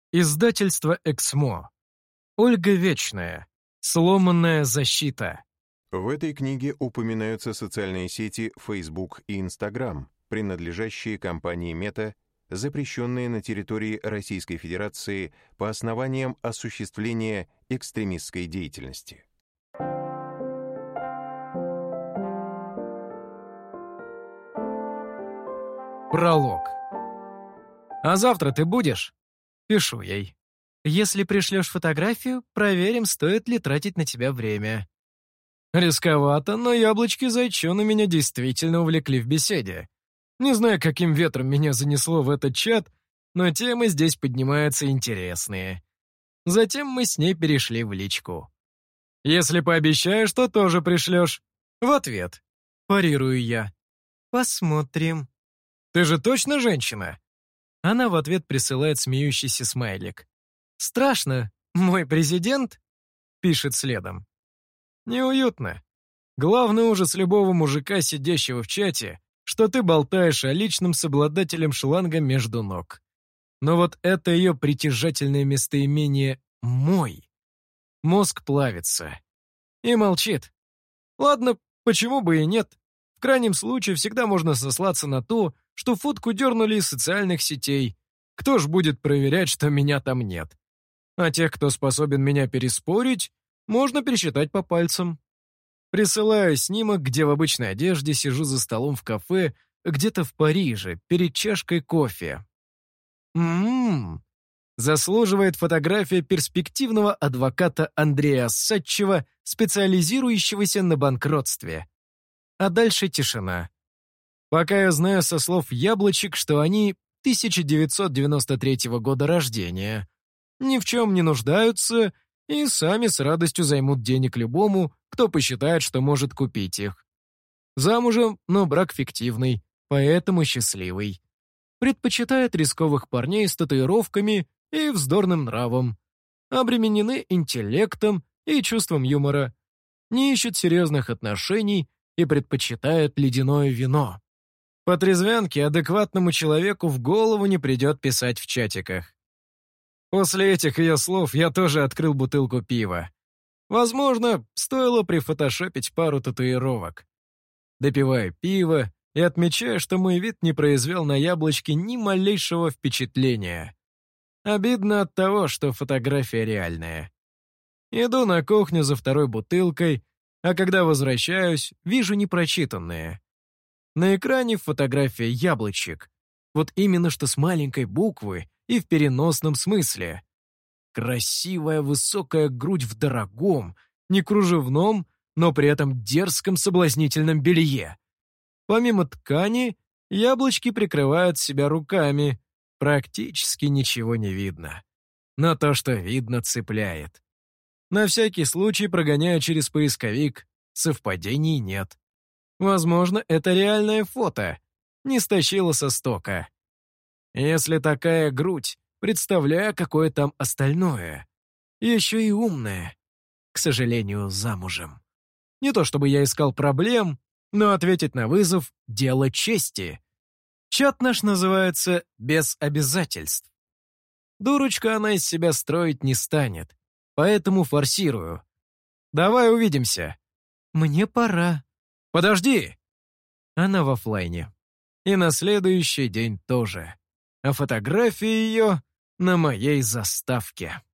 Издательство «Эксмо». Ольга Вечная. Сломанная защита. В этой книге упоминаются социальные сети Facebook и Instagram, принадлежащие компании Meta, запрещенные на территории Российской Федерации по основаниям осуществления экстремистской деятельности. Пролог. «А завтра ты будешь?» Пишу ей. «Если пришлешь фотографию, проверим, стоит ли тратить на тебя время». Рисковато, но яблочки-зайчоны меня действительно увлекли в беседе. Не знаю, каким ветром меня занесло в этот чат, но темы здесь поднимаются интересные. Затем мы с ней перешли в личку. «Если пообещаешь, то тоже пришлешь». В ответ. Парирую я. «Посмотрим». «Ты же точно женщина?» Она в ответ присылает смеющийся смайлик. «Страшно, мой президент?» Пишет следом. Неуютно. Главный ужас любого мужика, сидящего в чате, что ты болтаешь о личном с обладателем шланга между ног. Но вот это ее притяжательное местоимение «мой». Мозг плавится. И молчит. Ладно, почему бы и нет? В крайнем случае всегда можно сослаться на то, что фотку дернули из социальных сетей. Кто ж будет проверять, что меня там нет? А тех, кто способен меня переспорить, можно пересчитать по пальцам. Присылаю снимок, где в обычной одежде сижу за столом в кафе где-то в Париже, перед чашкой кофе. Заслуживает фотография перспективного адвоката Андрея Садчева, специализирующегося на банкротстве. А дальше тишина. Пока я знаю со слов яблочек, что они 1993 года рождения, ни в чем не нуждаются и сами с радостью займут денег любому, кто посчитает, что может купить их. Замужем, но брак фиктивный, поэтому счастливый. Предпочитает рисковых парней с татуировками и вздорным нравом. Обременены интеллектом и чувством юмора. Не ищут серьезных отношений и предпочитают ледяное вино. По трезвянке адекватному человеку в голову не придет писать в чатиках. После этих ее слов я тоже открыл бутылку пива. Возможно, стоило прифотошопить пару татуировок. Допиваю пиво и отмечаю, что мой вид не произвел на яблочке ни малейшего впечатления. Обидно от того, что фотография реальная. Иду на кухню за второй бутылкой, а когда возвращаюсь, вижу непрочитанные. На экране фотография яблочек. Вот именно что с маленькой буквы и в переносном смысле. Красивая высокая грудь в дорогом, не кружевном, но при этом дерзком соблазнительном белье. Помимо ткани, яблочки прикрывают себя руками. Практически ничего не видно. Но то, что видно, цепляет. На всякий случай прогоняю через поисковик. Совпадений нет. Возможно, это реальное фото. Не стащила со стока. Если такая грудь, представляю, какое там остальное. Еще и умное. К сожалению, замужем. Не то чтобы я искал проблем, но ответить на вызов — дело чести. Чат наш называется «Без обязательств». Дурочка она из себя строить не станет, поэтому форсирую. «Давай увидимся». «Мне пора». «Подожди!» Она в оффлайне. И на следующий день тоже. А фотографии ее на моей заставке.